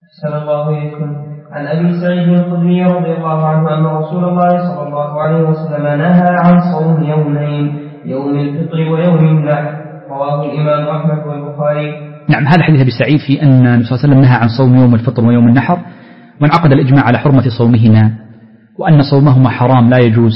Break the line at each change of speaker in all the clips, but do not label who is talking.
أحسن الله إليكم. عن أبي سعيد الخدري رضي الله عنه أن رسول الله صلى الله عليه وسلم نهى عن صوم يومين، يوم الفطر ويوم النحر، رواه الإمام أحمد والبخاري.
نعم، هذا حديث أبي سعيد في أن النبي صلى الله عليه وسلم نهى عن صوم يوم الفطر ويوم النحر، وانعقد الإجماع على حرمة صومهما، وأن صومهما حرام لا يجوز،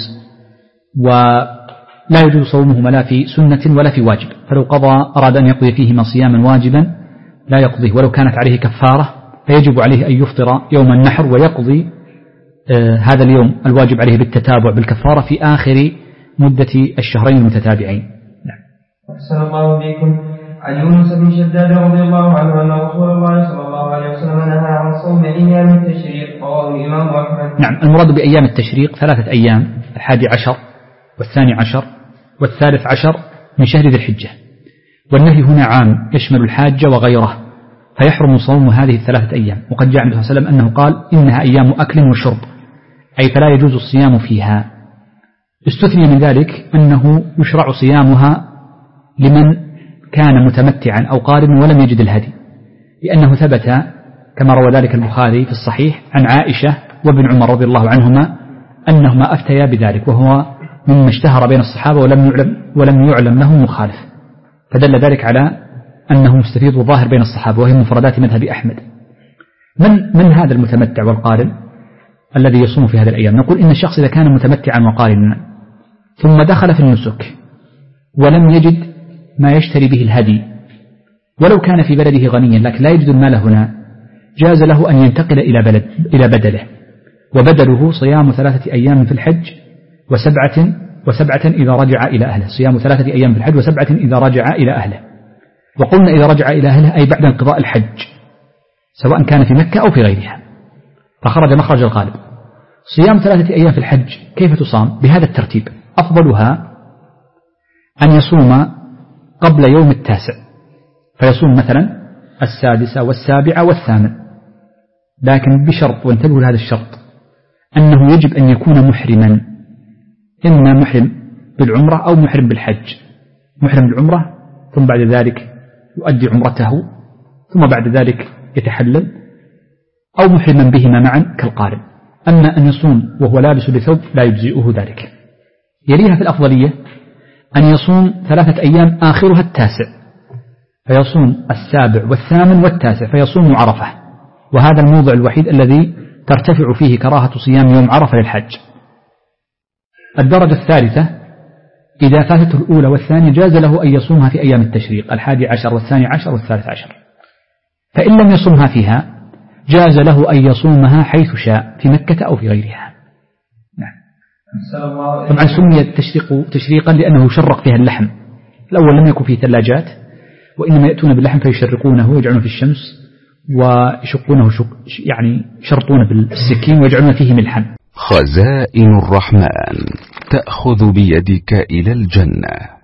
ولا يجوز صومهما لا في سنة ولا في واجب، فلو أراد أن يقضي فيهما صياما واجبا لا يقضيه، ولو كانت عليه كفارة فيجب عليه أن يفطر يوم النحر ويقضي هذا اليوم الواجب عليه بالتتابع بالكفارة في آخر مدة الشهرين المتتابعين.
نعم. أحسن الله بكم. عن يونس بن شداد رضي الله عنه أن رسول الله صلى الله عليه وسلم نهى عن صوم أيام التشريق، رواه الإمام أحمد.
نعم، المراد بأيام التشريق 3 أيام، 11 و12 و13 من شهر ذي الحجة، والنهي هنا عام يشمل الحاج وغيره، فيحرم صوم هذه 3 أيام. وقد جاء النبي صلى الله عليه وسلم أنه قال إنها أيام أكل وشرب، أي فلا يجوز الصيام فيها. استثني من ذلك أنه يشرع صيامها لمن كان متمتعا أو قارنا ولم يجد الهدي، لأنه ثبت كما روى ذلك البخاري في الصحيح عن عائشة وابن عمر رضي الله عنهما أنهما أفتيا بذلك، وهو مما اشتهر بين الصحابة ولم يعلم له مخالف، فدل ذلك على أنه مستفيض وظاهر بين الصحابة، وهي مفردات مذهب أحمد. من هذا المتمتع والقارن الذي يصوم في هذه الأيام؟ نقول إن الشخص إذا كان متمتعا وقارنا ثم دخل في النسك ولم يجد ما يشتري به الهدي، ولو كان في بلده غنيا لكن لا يجد المال هنا، جاز له أن ينتقل إلى بدله، وبدله صيام 3 أيام في الحج وسبعة إذا رجع إلى أهله، صيام 3 أيام في الحج و7 إذا رجع إلى أهله. وقلنا إذا رجع إلى أهله أي بعد انقضاء الحج، سواء كان في مكة أو في غيرها، فخرج مخرج الغالب. صيام 3 أيام في الحج كيف تصام؟ بهذا الترتيب: أفضلها أن يصوم قبل يوم 9، فيصوم مثلا 6 و7 و8، لكن بشرط، وانتبهوا لهذا الشرط، أنه يجب أن يكون محرما، إما محرم بالعمرة أو محرم بالحج. محرم بالعمرة ثم بعد ذلك يؤدي عمرته ثم بعد ذلك يتحلل، أو محرما بهما معا كالقارن. أما أن يصوم وهو لابس بثوب لا يجزئه ذلك. يليها في الأفضلية أن يصوم 3 أيام آخرها 9، فيصوم 7 و8 و9، فيصوم عرفة، وهذا الموضع الوحيد الذي ترتفع فيه كراهة صيام يوم عرفة للحج. الدرجة الثالثة إذا فاتته الأولى والثانية جاز له أن يصومها في أيام التشريق 11 و12 و13، فإن لم يصومها فيها جاز له أن يصومها حيث شاء في مكة أو في غيرها. نعم. طبعا سمي التشريق تشريقا لأنه يشرق فيها اللحم. الأول لم يكن فيه ثلاجات، وإنما يأتون باللحم فيشرقونه ويجعلونه في الشمس ويشقونه يعني يشرطون بالسكين ويجعلون فيه ملحا.
خزائن الرحمن تأخذ بيدك إلى الجنة.